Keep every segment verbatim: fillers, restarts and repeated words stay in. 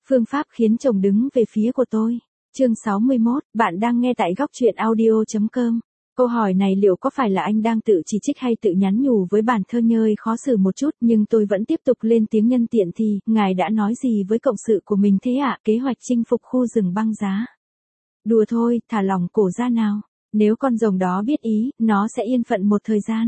Phương pháp khiến chồng đứng về phía của tôi. Chương sáu mươi mốt, bạn đang nghe tại góc truyện audio chấm com. Câu hỏi này liệu có phải là anh đang tự chỉ trích hay tự nhắn nhủ với bản thân nhơi khó xử một chút, nhưng tôi vẫn tiếp tục lên tiếng nhân tiện thì, ngài đã nói gì với cộng sự của mình thế ạ? Kế hoạch chinh phục khu rừng băng giá. Đùa thôi, thả lỏng cổ ra nào. Nếu con rồng đó biết ý, nó sẽ yên phận một thời gian.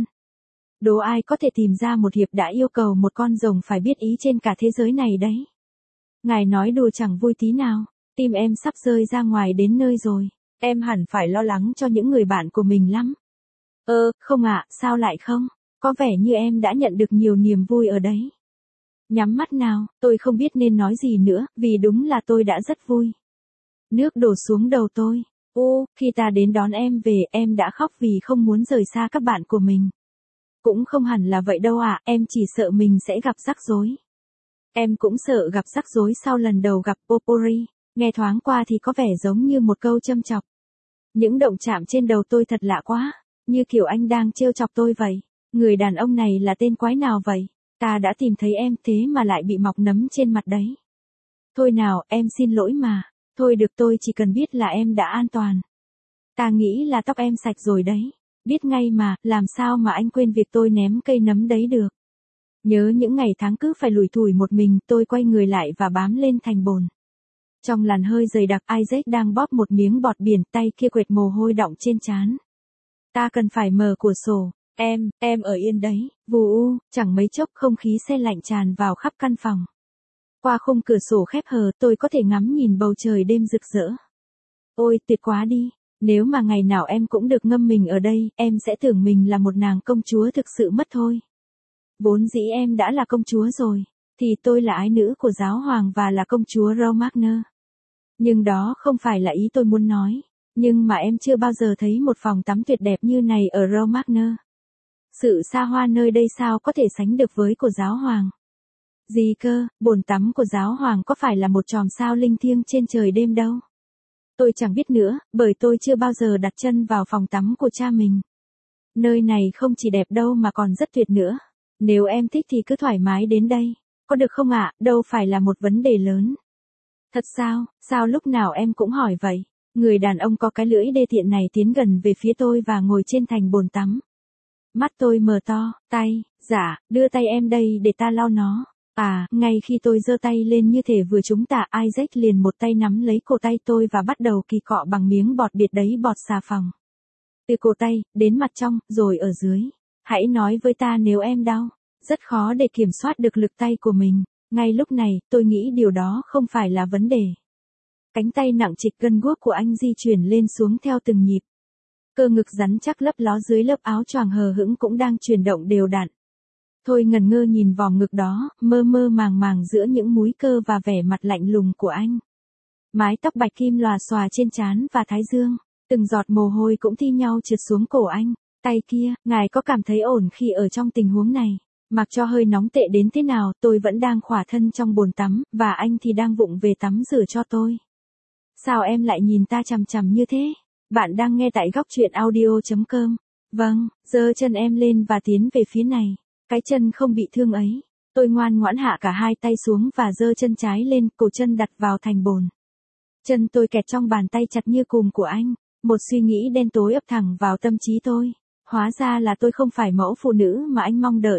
Đố ai có thể tìm ra một hiệp đã yêu cầu một con rồng phải biết ý trên cả thế giới này đấy. Ngài nói đùa chẳng vui tí nào. Tim em sắp rơi ra ngoài đến nơi rồi. Em hẳn phải lo lắng cho những người bạn của mình lắm. Ơ, không ạ, sao lại không? Có vẻ như em đã nhận được nhiều niềm vui ở đấy. Nhắm mắt nào, tôi không biết nên nói gì nữa, vì đúng là tôi đã rất vui. Nước đổ xuống đầu tôi. Ô, khi ta đến đón em về, em đã khóc vì không muốn rời xa các bạn của mình. Cũng không hẳn là vậy đâu ạ, em chỉ sợ mình sẽ gặp rắc rối. Em cũng sợ gặp rắc rối sau lần đầu gặp Popori. Nghe thoáng qua thì có vẻ giống như một câu châm chọc. Những động chạm trên đầu tôi thật lạ quá, như kiểu anh đang trêu chọc tôi vậy. Người đàn ông này là tên quái nào vậy? Ta đã tìm thấy em thế mà lại bị mọc nấm trên mặt đấy. Thôi nào, em xin lỗi mà. Thôi được, tôi chỉ cần biết là em đã an toàn. Ta nghĩ là tóc em sạch rồi đấy. Biết ngay mà, làm sao mà anh quên việc tôi ném cây nấm đấy được. Nhớ những ngày tháng cứ phải lủi thủi một mình, tôi quay người lại và bám lên thành bồn. Trong làn hơi dày đặc, Isaac đang bóp một miếng bọt biển, tay kia quệt mồ hôi đọng trên trán. Ta cần phải mở cửa sổ. Em, em ở yên đấy. Vù u, chẳng mấy chốc không khí se lạnh tràn vào khắp căn phòng. Qua khung cửa sổ khép hờ, tôi có thể ngắm nhìn bầu trời đêm rực rỡ. Ôi, tuyệt quá đi. Nếu mà ngày nào em cũng được ngâm mình ở đây, em sẽ tưởng mình là một nàng công chúa thực sự mất thôi. Vốn dĩ em đã là công chúa rồi, thì tôi là ái nữ của giáo hoàng và là công chúa Romagner. Nhưng đó không phải là ý tôi muốn nói. Nhưng mà em chưa bao giờ thấy một phòng tắm tuyệt đẹp như này ở Romagner. Sự xa hoa nơi đây sao có thể sánh được với của giáo hoàng. Gì cơ, bồn tắm của giáo hoàng có phải là một chòm sao linh thiêng trên trời đêm đâu. Tôi chẳng biết nữa, bởi tôi chưa bao giờ đặt chân vào phòng tắm của cha mình. Nơi này không chỉ đẹp đâu mà còn rất tuyệt nữa. Nếu em thích thì cứ thoải mái đến đây. Có được không ạ? Đâu phải là một vấn đề lớn. Thật sao, sao lúc nào em cũng hỏi vậy? Người đàn ông có cái lưỡi đê tiện này tiến gần về phía tôi và ngồi trên thành bồn tắm. Mắt tôi mở to, tay, dạ, đưa tay em đây để ta lau nó. À, ngay khi tôi giơ tay lên như thể vừa trúng tà, Isaac liền một tay nắm lấy cổ tay tôi và bắt đầu kỳ cọ bằng miếng bọt biệt đấy bọt xà phòng. Từ cổ tay, đến mặt trong, rồi ở dưới. Hãy nói với ta nếu em đau. Rất khó để kiểm soát được lực tay của mình. Ngay lúc này, tôi nghĩ điều đó không phải là vấn đề. Cánh tay nặng trịch gân guốc của anh di chuyển lên xuống theo từng nhịp. Cơ ngực rắn chắc lấp ló dưới lớp áo choàng hờ hững cũng đang chuyển động đều đặn. Tôi ngần ngơ nhìn vòng ngực đó, mơ mơ màng màng giữa những múi cơ và vẻ mặt lạnh lùng của anh. Mái tóc bạch kim lòa xòa trên trán và thái dương, từng giọt mồ hôi cũng thi nhau trượt xuống cổ anh. Tay kia, ngài có cảm thấy ổn khi ở trong tình huống này? Mặc cho hơi nóng tệ đến thế nào, tôi vẫn đang khỏa thân trong bồn tắm, và anh thì đang vụng về tắm rửa cho tôi. Sao em lại nhìn ta chằm chằm như thế? Bạn đang nghe tại góc truyện audio chấm com. Vâng, giơ chân em lên và tiến về phía này. Cái chân không bị thương ấy. Tôi ngoan ngoãn hạ cả hai tay xuống và giơ chân trái lên, cổ chân đặt vào thành bồn. Chân tôi kẹt trong bàn tay chặt như cùm của anh. Một suy nghĩ đen tối ập thẳng vào tâm trí tôi. Hóa ra là tôi không phải mẫu phụ nữ mà anh mong đợi.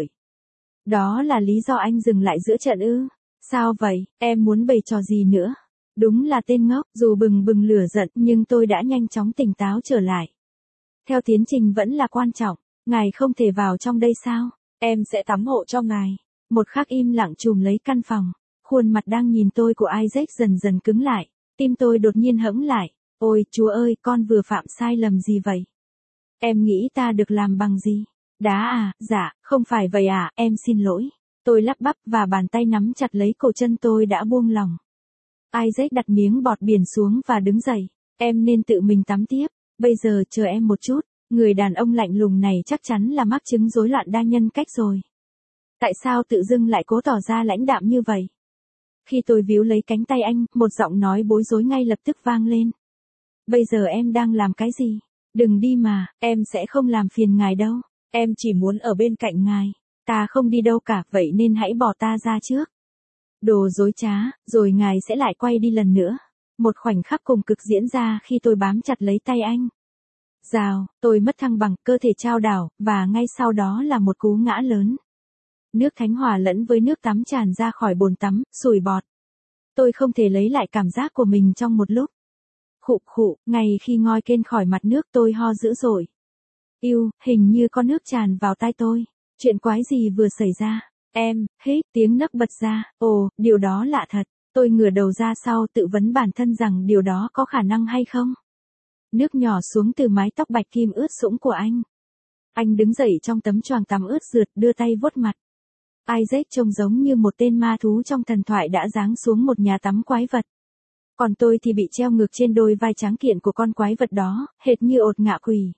Đó là lý do anh dừng lại giữa trận ư? Sao vậy, em muốn bày trò gì nữa? Đúng là tên ngốc, dù bừng bừng lửa giận nhưng tôi đã nhanh chóng tỉnh táo trở lại. Theo tiến trình vẫn là quan trọng, ngài không thể vào trong đây sao? Em sẽ tắm hộ cho ngài. Một khắc im lặng trùm lấy căn phòng, khuôn mặt đang nhìn tôi của Isaac dần dần cứng lại, tim tôi đột nhiên hẫng lại. Ôi, Chúa ơi, con vừa phạm sai lầm gì vậy? Em nghĩ ta được làm bằng gì? Đá à, dạ, không phải vậy à, em xin lỗi. Tôi lắp bắp và bàn tay nắm chặt lấy cổ chân tôi đã buông lỏng. Isaac đặt miếng bọt biển xuống và đứng dậy. Em nên tự mình tắm tiếp, bây giờ chờ em một chút. Người đàn ông lạnh lùng này chắc chắn là mắc chứng rối loạn đa nhân cách rồi. Tại sao tự dưng lại cố tỏ ra lãnh đạm như vậy? Khi tôi víu lấy cánh tay anh, một giọng nói bối rối ngay lập tức vang lên. Bây giờ em đang làm cái gì? Đừng đi mà, em sẽ không làm phiền ngài đâu. Em chỉ muốn ở bên cạnh ngài. Ta không đi đâu cả, vậy nên hãy bỏ ta ra trước. Đồ dối trá, rồi ngài sẽ lại quay đi lần nữa. Một khoảnh khắc cùng cực diễn ra khi tôi bám chặt lấy tay anh. Rào, tôi mất thăng bằng, cơ thể trao đảo, và ngay sau đó là một cú ngã lớn. Nước thánh hòa lẫn với nước tắm tràn ra khỏi bồn tắm, sùi bọt. Tôi không thể lấy lại cảm giác của mình trong một lúc. Khụ khụ, ngay khi ngoi lên khỏi mặt nước tôi ho dữ dội. Yêu, hình như có nước tràn vào tai tôi. Chuyện quái gì vừa xảy ra? Em, hít, tiếng nấc bật ra. Ồ, điều đó lạ thật. Tôi ngửa đầu ra sau tự vấn bản thân rằng điều đó có khả năng hay không. Nước nhỏ xuống từ mái tóc bạch kim ướt sũng của anh. Anh đứng dậy trong tấm choàng tắm ướt rượt, đưa tay vuốt mặt. Isaac trông giống như một tên ma thú trong thần thoại đã giáng xuống một nhà tắm quái vật. Còn tôi thì bị treo ngược trên đôi vai trắng kiện của con quái vật đó, hệt như ột ngạ quỷ.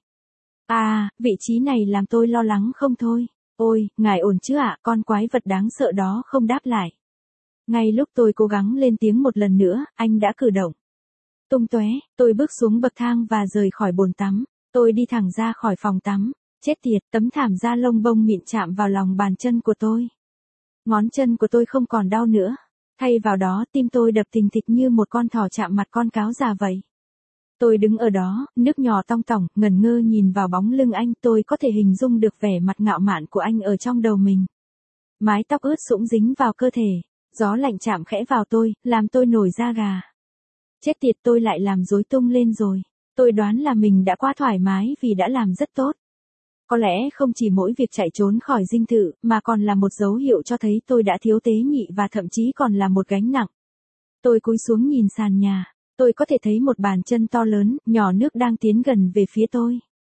À, vị trí này làm tôi lo lắng không thôi. Ôi, ngài ổn chứ ạ? Con quái vật đáng sợ đó không đáp lại. Ngay lúc tôi cố gắng lên tiếng một lần nữa, anh đã cử động. Tung tóe, tôi bước xuống bậc thang và rời khỏi bồn tắm. Tôi đi thẳng ra khỏi phòng tắm. Chết tiệt, tấm thảm da lông bông mịn chạm vào lòng bàn chân của tôi. Ngón chân của tôi không còn đau nữa. Thay vào đó, tim tôi đập thình thịch như một con thỏ chạm mặt con cáo già vậy. Tôi đứng ở đó, nước nhỏ tong tỏng, ngẩn ngơ nhìn vào bóng lưng anh. Tôi có thể hình dung được vẻ mặt ngạo mạn của anh ở trong đầu mình. Mái tóc ướt sũng dính vào cơ thể. Gió lạnh chạm khẽ vào tôi, làm tôi nổi da gà. Chết tiệt, tôi lại làm rối tung lên rồi. Tôi đoán là mình đã quá thoải mái vì đã làm rất tốt. Có lẽ không chỉ mỗi việc chạy trốn khỏi dinh thự, mà còn là một dấu hiệu cho thấy tôi đã thiếu tế nhị và thậm chí còn là một gánh nặng. Tôi cúi xuống nhìn sàn nhà. Tôi có thể thấy một bàn chân to lớn, nhỏ nước đang tiến gần về phía tôi.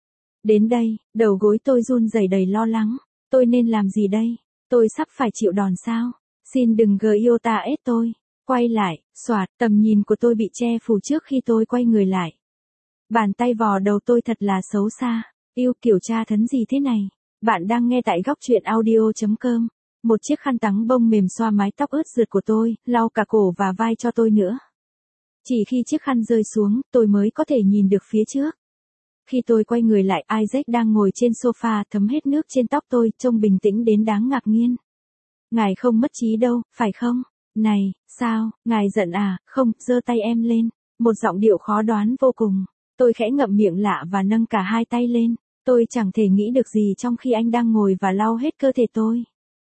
Đến đây, đầu gối tôi run rẩy đầy lo lắng. Tôi nên làm gì đây? Tôi sắp phải chịu đòn sao? Xin đừng gợi yêu ta ết tôi. Quay lại, xoạt, tầm nhìn của tôi bị che phủ trước khi tôi quay người lại. Bàn tay vò đầu tôi thật là xấu xa. Yêu, kiểu tra thấn gì thế này? Bạn đang nghe tại góc truyện audio chấm com. Một chiếc khăn tắm bông mềm xoa mái tóc ướt rượt của tôi, lau cả cổ và vai cho tôi nữa. Chỉ khi chiếc khăn rơi xuống, tôi mới có thể nhìn được phía trước. Khi tôi quay người lại, Isaac đang ngồi trên sofa thấm hết nước trên tóc tôi, trông bình tĩnh đến đáng ngạc nhiên. Ngài không mất trí đâu, phải không? Này, sao, ngài giận à? Không, giơ tay em lên. Một giọng điệu khó đoán vô cùng. Tôi khẽ ngậm miệng lạ và nâng cả hai tay lên. Tôi chẳng thể nghĩ được gì trong khi anh đang ngồi và lau hết cơ thể tôi.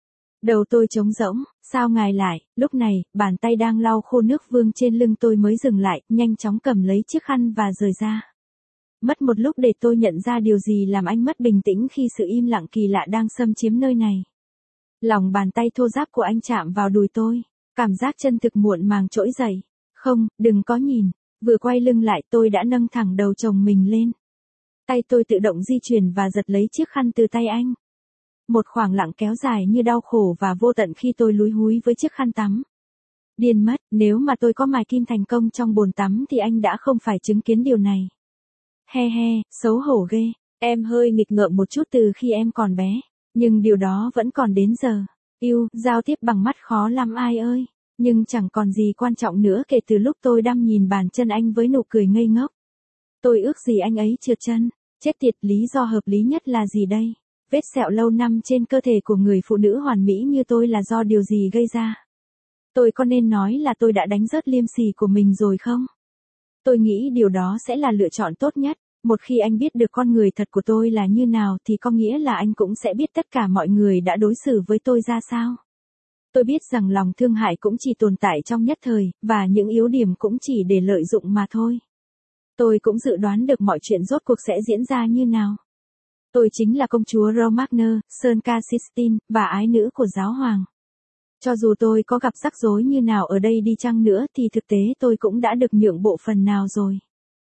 Đầu tôi trống rỗng, sao ngài lại? Lúc này, bàn tay đang lau khô nước vương trên lưng tôi mới dừng lại, nhanh chóng cầm lấy chiếc khăn và rời ra. Mất một lúc để tôi nhận ra điều gì làm anh mất bình tĩnh khi sự im lặng kỳ lạ đang xâm chiếm nơi này. Lòng bàn tay thô ráp của anh chạm vào đùi tôi, cảm giác chân thực muộn màng trỗi dậy. Không, đừng có nhìn. Vừa quay lưng lại tôi đã nâng thẳng đầu chồng mình lên. Tay tôi tự động di chuyển và giật lấy chiếc khăn từ tay anh. Một khoảng lặng kéo dài như đau khổ và vô tận khi tôi lúi húi với chiếc khăn tắm. Điên mất, nếu mà tôi có mài kim thành công trong bồn tắm thì anh đã không phải chứng kiến điều này. He he, xấu hổ ghê. Em hơi nghịch ngợm một chút từ khi em còn bé. Nhưng điều đó vẫn còn đến giờ. Yêu, giao tiếp bằng mắt khó lắm ai ơi. Nhưng chẳng còn gì quan trọng nữa kể từ lúc tôi đăm nhìn bàn chân anh với nụ cười ngây ngốc. Tôi ước gì anh ấy trượt chân. Chết tiệt, lý do hợp lý nhất là gì đây? Vết sẹo lâu năm trên cơ thể của người phụ nữ hoàn mỹ như tôi là do điều gì gây ra? Tôi có nên nói là tôi đã đánh rớt liêm sỉ của mình rồi không? Tôi nghĩ điều đó sẽ là lựa chọn tốt nhất. Một khi anh biết được con người thật của tôi là như nào thì có nghĩa là anh cũng sẽ biết tất cả mọi người đã đối xử với tôi ra sao. Tôi biết rằng lòng thương hại cũng chỉ tồn tại trong nhất thời, và những yếu điểm cũng chỉ để lợi dụng mà thôi. Tôi cũng dự đoán được mọi chuyện rốt cuộc sẽ diễn ra như nào. Tôi chính là công chúa Romagna, Sơn Ca Sistine, và ái nữ của giáo hoàng. Cho dù tôi có gặp rắc rối như nào ở đây đi chăng nữa thì thực tế tôi cũng đã được nhượng bộ phần nào rồi.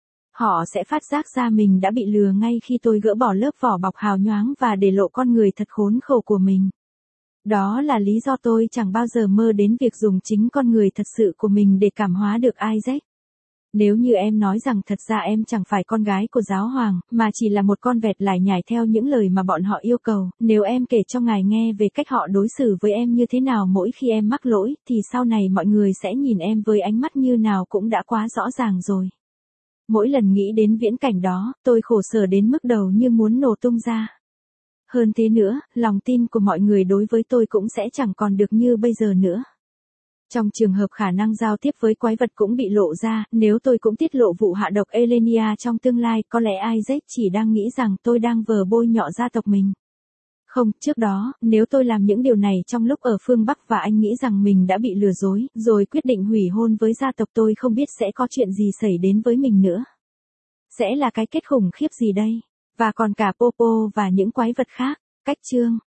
Họ sẽ phát giác ra mình đã bị lừa ngay khi tôi gỡ bỏ lớp vỏ bọc hào nhoáng và để lộ con người thật khốn khổ của mình. Đó là lý do tôi chẳng bao giờ mơ đến việc dùng chính con người thật sự của mình để cảm hóa được Isaac. Nếu như em nói rằng thật ra em chẳng phải con gái của giáo hoàng, mà chỉ là một con vẹt lải nhải theo những lời mà bọn họ yêu cầu, nếu em kể cho ngài nghe về cách họ đối xử với em như thế nào mỗi khi em mắc lỗi, thì sau này mọi người sẽ nhìn em với ánh mắt như nào cũng đã quá rõ ràng rồi. Mỗi lần nghĩ đến viễn cảnh đó, tôi khổ sở đến mức đầu như muốn nổ tung ra. Hơn thế nữa, lòng tin của mọi người đối với tôi cũng sẽ chẳng còn được như bây giờ nữa. Trong trường hợp khả năng giao tiếp với quái vật cũng bị lộ ra, nếu tôi cũng tiết lộ vụ hạ độc Elenia trong tương lai, có lẽ Isaac chỉ đang nghĩ rằng tôi đang vờ bôi nhọ gia tộc mình. Không, trước đó, nếu tôi làm những điều này trong lúc ở phương Bắc và anh nghĩ rằng mình đã bị lừa dối, rồi quyết định hủy hôn với gia tộc, tôi không biết sẽ có chuyện gì xảy đến với mình nữa. Sẽ là cái kết khủng khiếp gì đây? Và còn cả Popo và những quái vật khác. Cách chương